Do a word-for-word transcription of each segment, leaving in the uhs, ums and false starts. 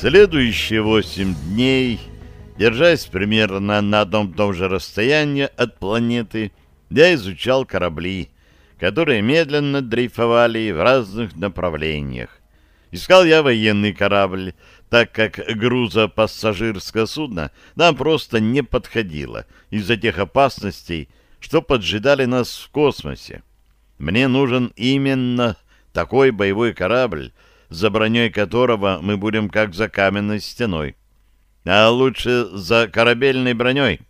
Следующие восемь дней, держась примерно на одном том же расстоянии от планеты, я изучал корабли, которые медленно дрейфовали в разных направлениях. Искал я военный корабль, так как грузопассажирское судно нам просто не подходило из-за тех опасностей, что поджидали нас в космосе. Мне нужен именно такой боевой корабль, за броней которого мы будем как за каменной стеной. А лучше за корабельной броней.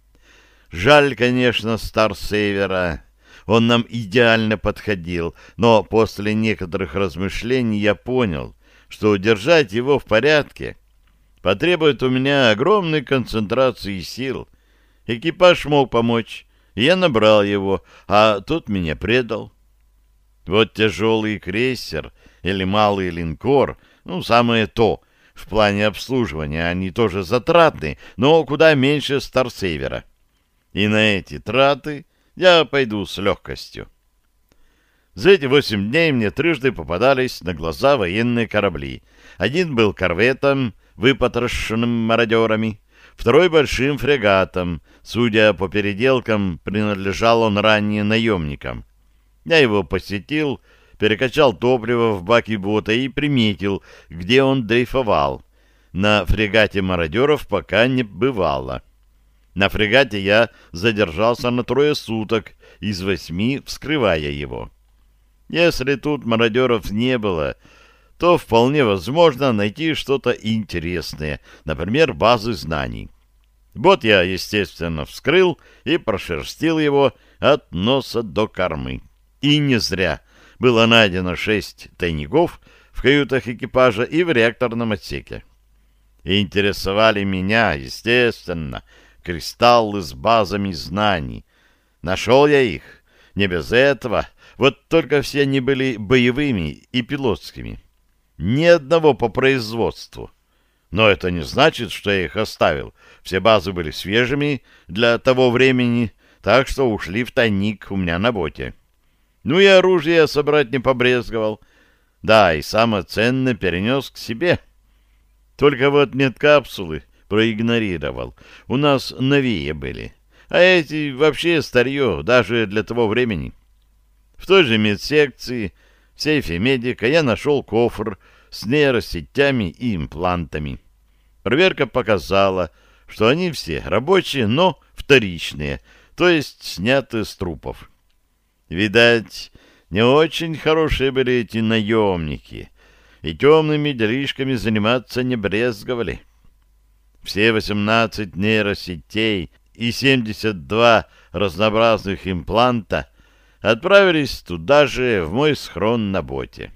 Жаль, конечно, Старсейвера. Он нам идеально подходил, но после некоторых размышлений я понял, что удержать его в порядке потребует у меня огромной концентрации сил. Экипаж мог помочь, и я набрал его, а тот меня предал. Вот тяжелый крейсер или малый линкор, ну, самое то, в плане обслуживания они тоже затратны, но куда меньше Старсейвера. И на эти траты я пойду с легкостью. За эти восемь дней мне трижды попадались на глаза военные корабли. Один был корветом, выпотрошенным мародерами, второй большим фрегатом. Судя по переделкам, принадлежал он ранее наемникам. Я его посетил, перекачал топливо в баки бота и приметил, где он дрейфовал. На фрегате мародеров пока не бывало. На фрегате я задержался на трое суток, из восьми вскрывая его. Если тут мародеров не было, то вполне возможно найти что-то интересное, например, базы знаний. Вот я, естественно, вскрыл и прошерстил его от носа до кормы. И не зря. Было найдено шесть тайников в каютах экипажа и в реакторном отсеке. Интересовали меня, естественно, кристаллы с базами знаний. Нашел я их. Не без этого. Вот только все они были боевыми и пилотскими. Ни одного по производству. Но это не значит, что я их оставил. Все базы были свежими для того времени, так что ушли в тайник у меня на боте. Ну и оружие я собрать не побрезговал. Да, и самое ценное перенес к себе. Только вот медкапсулы проигнорировал. У нас новее были. А эти вообще старье, даже для того времени. В той же медсекции, в сейфе медика, я нашел кофр с нейросетями и имплантами. Проверка показала, что они все рабочие, но вторичные, то есть сняты с трупов. Видать, не очень хорошие были эти наемники, и темными делишками заниматься не брезговали. Все восемнадцать нейросетей и семьдесят два разнообразных импланта отправились туда же, в мой схрон на боте.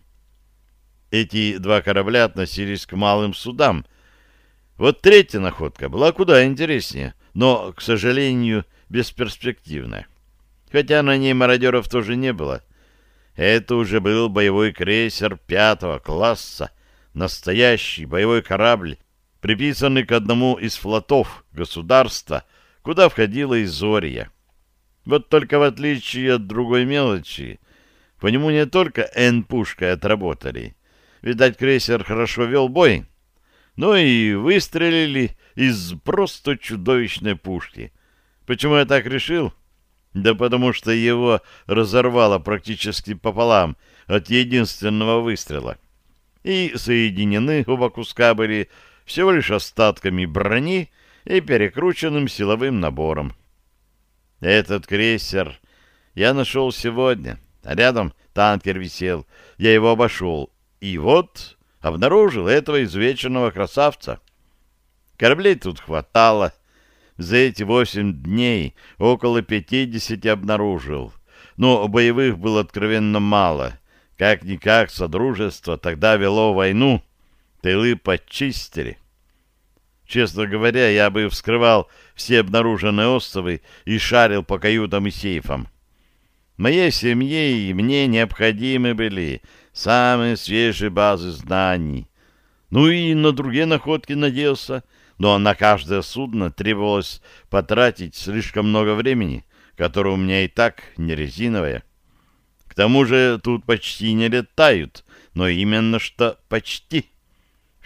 Эти два корабля относились к малым судам. Вот третья находка была куда интереснее, но, к сожалению, бесперспективная. Хотя на ней мародеров тоже не было. Это уже был боевой крейсер пятого класса, настоящий боевой корабль, приписанный к одному из флотов государства, куда входила Изория. Вот только в отличие от другой мелочи, по нему не только Н-пушкой отработали. Видать, крейсер хорошо вел бой, но и выстрелили из просто чудовищной пушки. Почему я так решил? Да потому что его разорвало практически пополам от единственного выстрела. И соединены оба куска были всего лишь остатками брони и перекрученным силовым набором. Этот крейсер я нашел сегодня, а рядом танкер висел. Я его обошел, и вот обнаружил этого изувеченного красавца. Кораблей тут хватало. За эти восемь дней около пятидесяти обнаружил. Но боевых было откровенно мало. Как-никак Содружество тогда вело войну, тылы подчистили. Честно говоря, я бы вскрывал все обнаруженные островы и шарил по каютам и сейфам. Моей семье и мне необходимы были самые свежие базы знаний. Ну и на другие находки надеялся, но на каждое судно требовалось потратить слишком много времени, которое у меня и так не резиновое. К тому же тут почти не летают, но именно что почти. В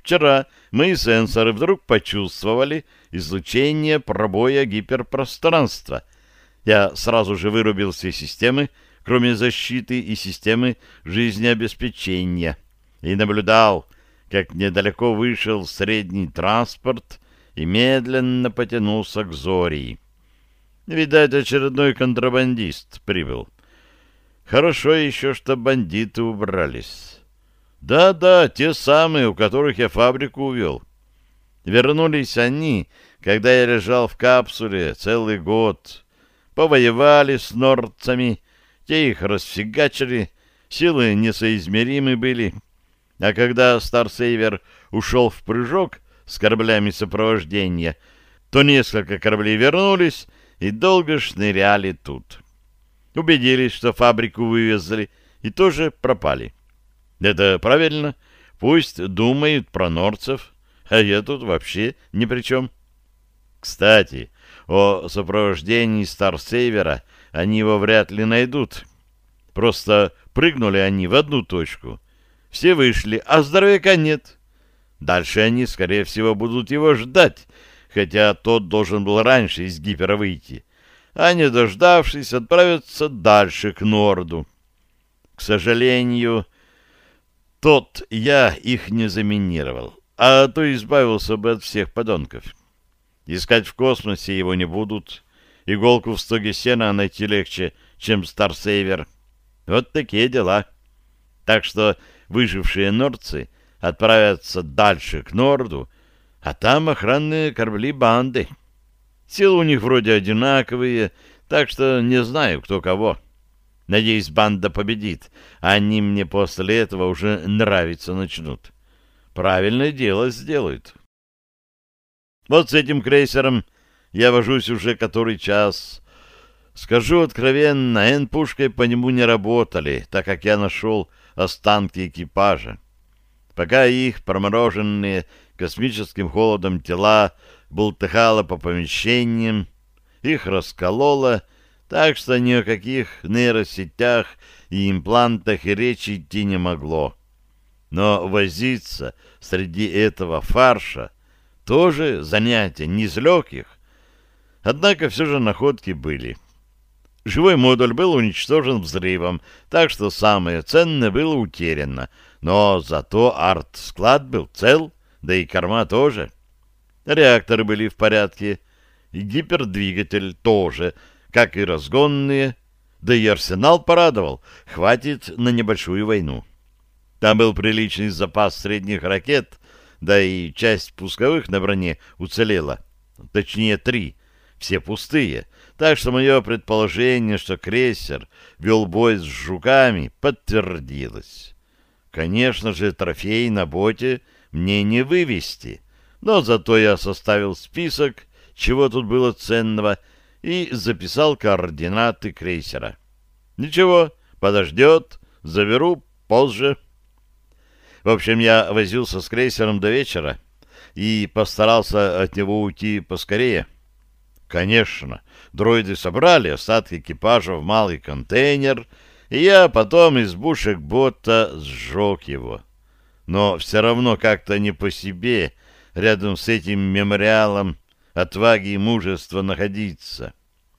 Вчера мои сенсоры вдруг почувствовали излучение пробоя гиперпространства. Я сразу же вырубил все системы, кроме защиты и системы жизнеобеспечения, и наблюдал, как недалеко вышел средний транспорт и медленно потянулся к Зории. Видать, очередной контрабандист прибыл. Хорошо еще, что бандиты убрались. Да-да, те самые, у которых я фабрику увел. Вернулись они, когда я лежал в капсуле целый год. Повоевали с нордцами, те их расфигачили, силы несоизмеримы были. А когда Старсейвер ушел в прыжок с кораблями сопровождения, то несколько кораблей вернулись и долго шныряли тут. Убедились, что фабрику вывезли, и тоже пропали. Это правильно. Пусть думают про норцев, а я тут вообще ни при чем. Кстати, о сопровождении Старсейвера они его вряд ли найдут. Просто прыгнули они в одну точку. Все вышли, а здоровяка нет. Дальше они, скорее всего, будут его ждать, хотя тот должен был раньше из гипера выйти. А не дождавшись, отправятся дальше к Норду. К сожалению, тот я их не заминировал, а то избавился бы от всех подонков. Искать в космосе его не будут. Иголку в стоге сена найти легче, чем Старсейвер. Вот такие дела. Так что выжившие нордцы отправятся дальше к Норду, а там охранные корабли банды. Силы у них вроде одинаковые, так что не знаю, кто кого. Надеюсь, банда победит, а они мне после этого уже нравиться начнут. Правильное дело сделают. Вот с этим крейсером я вожусь уже который час. Скажу откровенно, Н-пушкой по нему не работали, так как я нашел останки экипажа. Пока их промороженные космическим холодом тела бултыхало по помещениям, их раскололо, так что ни о каких нейросетях и имплантах и речи идти не могло. Но возиться среди этого фарша тоже занятие не из легких. Однако все же находки были. Живой модуль был уничтожен взрывом, так что самое ценное было утеряно, но зато арт-склад был цел, да и корма тоже. Реакторы были в порядке, и гипердвигатель тоже, как и разгонные, да и арсенал порадовал, хватит на небольшую войну. Там был приличный запас средних ракет, да и часть пусковых на броне уцелела, точнее три, все пустые, так что мое предположение, что крейсер вел бой с жуками, подтвердилось. Конечно же, трофей на боте мне не вывести, но зато я составил список, чего тут было ценного, и записал координаты крейсера. Ничего, подождет, заберу позже. В общем, я возился с крейсером до вечера и постарался от него уйти поскорее. Конечно, дроиды собрали остатки экипажа в малый контейнер, и я потом из бушек бота сжег его. Но все равно как-то не по себе рядом с этим мемориалом отваги и мужества находиться.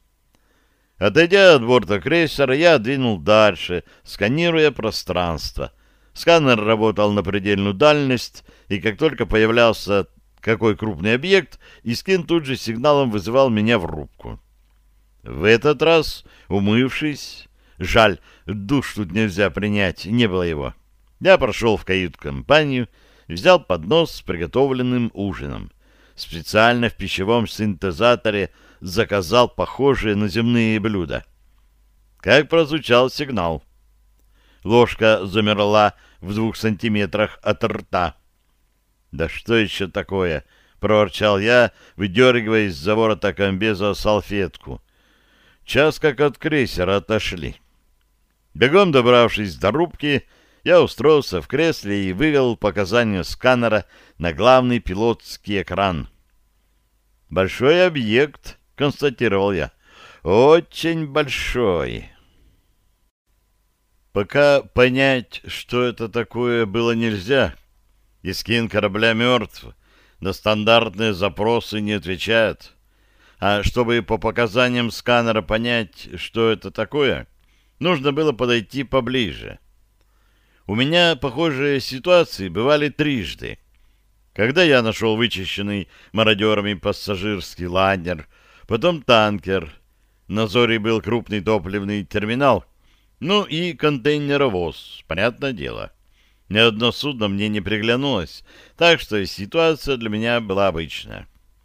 Отойдя от борта крейсера, я двинул дальше, сканируя пространство. Сканер работал на предельную дальность, и как только появлялся какой крупный объект, Искин тут же сигналом вызывал меня в рубку. В этот раз, умывшись, жаль, душ тут нельзя принять, не было его, я прошел в кают-компанию, взял поднос с приготовленным ужином. Специально в пищевом синтезаторе заказал похожие на земные блюда. Как прозвучал сигнал. Ложка замерла в двух сантиметрах от рта. «Да что еще такое?» — проворчал я, выдергивая из-за ворота комбеза салфетку. Час как от крейсера отошли. Бегом добравшись до рубки, я устроился в кресле и вывел показания сканера на главный пилотский экран. «Большой объект», — констатировал я. «Очень большой». Пока понять, что это такое, было нельзя. Искин корабля мертв, на стандартные запросы не отвечает. А чтобы по показаниям сканера понять, что это такое, нужно было подойти поближе. У меня похожие ситуации бывали трижды. Когда я нашел вычищенный мародерами пассажирский лайнер, потом танкер, на Зоре был крупный топливный терминал, ну и контейнеровоз, понятное дело. Ни одно судно мне не приглянулось, так что ситуация для меня была обычная.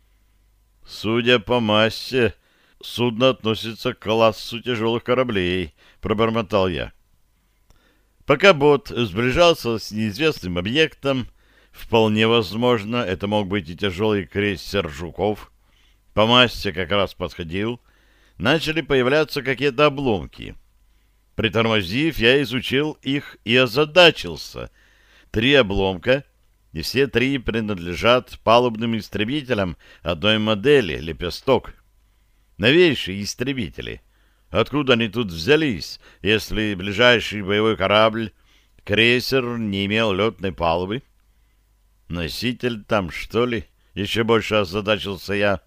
Судя по массе, судно относится к классу тяжелых кораблей, пробормотал я. Пока бот сближался с неизвестным объектом, вполне возможно, это мог быть и тяжелый крейсер «Жуков», по массе как раз подходил, начали появляться какие-то обломки. Притормозив, я изучил их и озадачился. Три обломка, и все три принадлежат палубным истребителям одной модели «Лепесток». Новейшие истребители. Откуда они тут взялись, если ближайший боевой корабль, крейсер, не имел летной палубы? Носитель там, что ли? Еще больше озадачился я.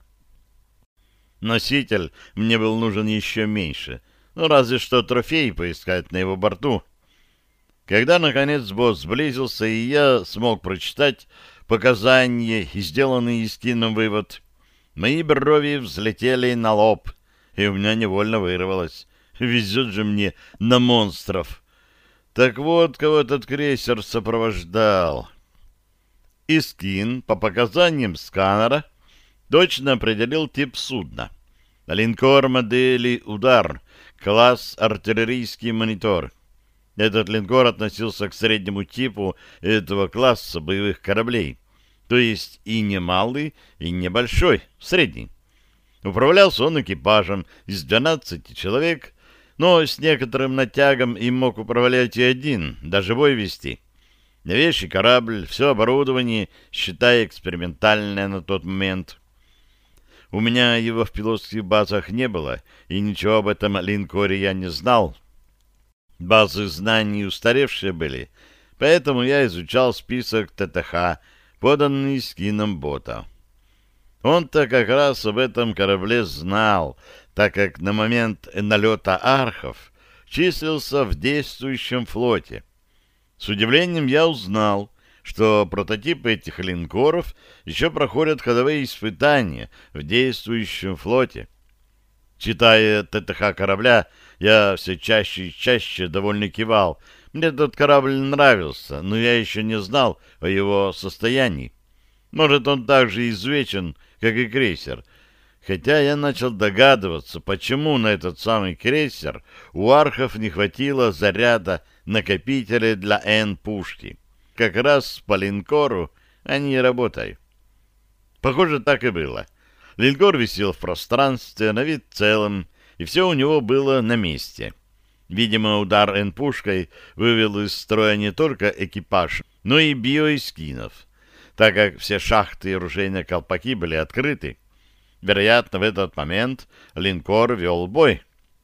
Носитель мне был нужен еще меньше. Ну, разве что трофей поискать на его борту. Когда, наконец, босс сблизился, и я смог прочитать показания и сделанный Искином вывод, мои брови взлетели на лоб, и у меня невольно вырвалось. Везет же мне на монстров. Так вот, кого этот крейсер сопровождал. Искин, по показаниям сканера, точно определил тип судна. Линкор модели «Удар», класс «Артиллерийский монитор». Этот линкор относился к среднему типу этого класса боевых кораблей, то есть и не малый, и небольшой, средний. Управлялся он экипажем из двенадцати человек, но с некоторым натягом им мог управлять и один, даже бой вести. Новейший корабль, все оборудование, считая экспериментальное на тот момент. У меня его в пилотских базах не было, и ничего об этом линкоре я не знал. Базы знаний устаревшие были, поэтому я изучал список ТТХ, поданный скином бота. Он-то как раз об этом корабле знал, так как на момент налета архов числился в действующем флоте. С удивлением я узнал, что прототипы этих линкоров еще проходят ходовые испытания в действующем флоте. Читая ТТХ корабля, я все чаще и чаще довольно кивал. Мне этот корабль нравился, но я еще не знал о его состоянии. Может, он так же изувечен, как и крейсер. Хотя я начал догадываться, почему на этот самый крейсер у архов не хватило заряда накопителя для Н-пушки. Как раз по линкору они и работают. Похоже, так и было. Линкор висел в пространстве, на вид целым, и все у него было на месте. Видимо, удар Н-пушкой вывел из строя не только экипаж, но и биоискинов, так как все шахты и оружейные колпаки были открыты. Вероятно, в этот момент линкор вел бой.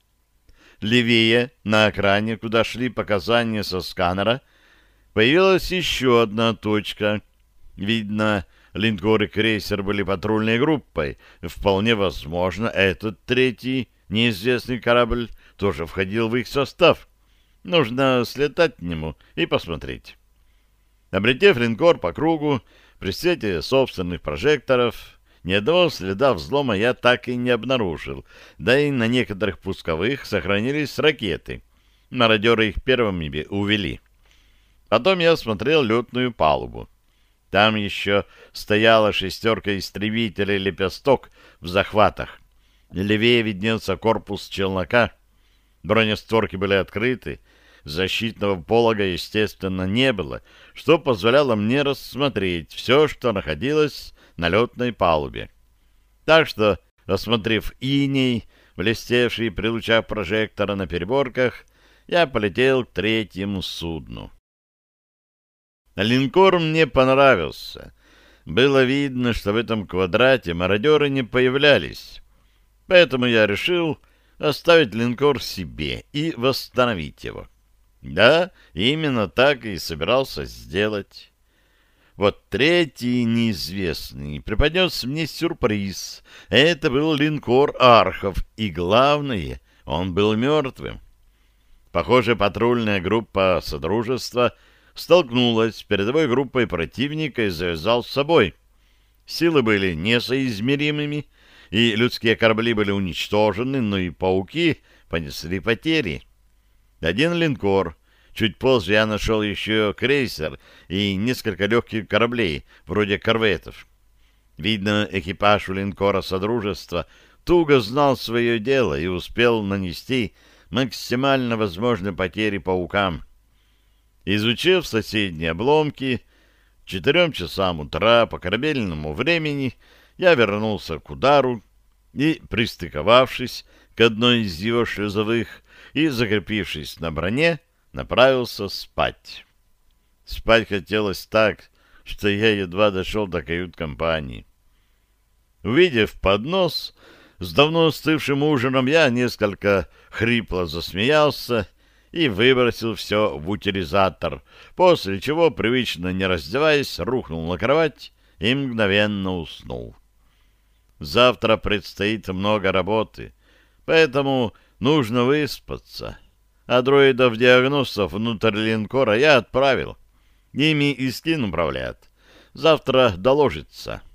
Левее, на экране, куда шли показания со сканера, появилась еще одна точка. Видно, линкор и крейсер были патрульной группой. Вполне возможно, этот третий неизвестный корабль тоже входил в их состав. Нужно слетать к нему и посмотреть. Облетев линкор по кругу, при свете собственных прожекторов, ни одного следа взлома я так и не обнаружил, да и на некоторых пусковых сохранились ракеты. Мародеры их первыми увели. Потом я осмотрел летную палубу. Там еще стояла шестерка истребителей «Лепесток» в захватах. Левее виднелся корпус челнока. Бронестворки были открыты. Защитного полога, естественно, не было, что позволяло мне рассмотреть все, что находилось на летной палубе. Так что, осмотрев иней, блестевший при лучах прожектора на переборках, я полетел к третьему судну. Линкор мне понравился. Было видно, что в этом квадрате мародеры не появлялись. Поэтому я решил оставить линкор себе и восстановить его. Да, именно так и собирался сделать. Вот третий неизвестный преподнес мне сюрприз. Это был линкор «Архов», и главное, он был мертвым. Похоже, патрульная группа Содружества столкнулась с передовой группой противника и завязал с собой. Силы были несоизмеримыми, и людские корабли были уничтожены, но и пауки понесли потери. Один линкор. Чуть позже я нашел еще крейсер и несколько легких кораблей, вроде корветов. Видно, экипаж у линкора Содружества туго знал свое дело и успел нанести максимально возможные потери паукам. Изучив соседние обломки, к четырем часам утра по корабельному времени я вернулся к удару и, пристыковавшись к одной из его шлюзовых и закрепившись на броне, направился спать. Спать хотелось так, что я едва дошел до кают-компании. Увидев поднос с давно остывшим ужином, я несколько хрипло засмеялся и выбросил все в утилизатор, после чего, привычно не раздеваясь, рухнул на кровать и мгновенно уснул. Завтра предстоит много работы, поэтому нужно выспаться. А дроидов-диагностов внутрь линкора я отправил. Ими и скин управляют. Завтра доложится.